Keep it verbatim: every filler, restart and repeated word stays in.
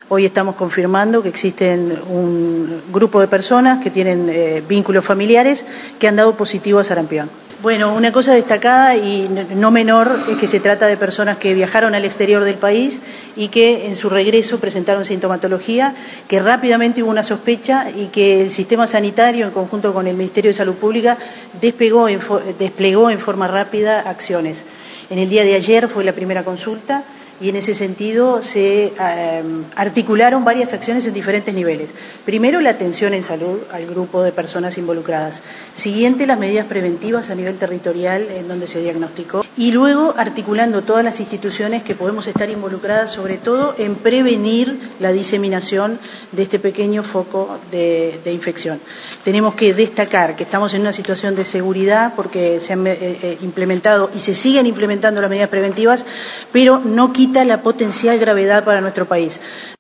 Hoy estamos confirmando que existen un grupo de personas que tienen eh, vínculos familiares que han dado positivo a sarampión. Bueno, una cosa destacada y no menor es que se trata de personas que viajaron al exterior del país y que en su regreso presentaron sintomatología, que rápidamente hubo una sospecha y que el sistema sanitario, en conjunto con el Ministerio de Salud Pública, despegó en, desplegó en forma rápida acciones. En el día de ayer fue la primera consulta y en ese sentido se eh, articularon varias acciones en diferentes niveles. Primero, la atención en salud al grupo de personas involucradas. Siguiente, las medidas preventivas a nivel territorial en donde se diagnosticó. Y luego, articulando todas las instituciones que podemos estar involucradas, sobre todo en prevenir la diseminación de este pequeño foco de, de infección. Tenemos que destacar que estamos en una situación de seguridad porque se han eh, eh, implementado y se siguen implementando las medidas preventivas, pero no quita la potencial gravedad para nuestro país.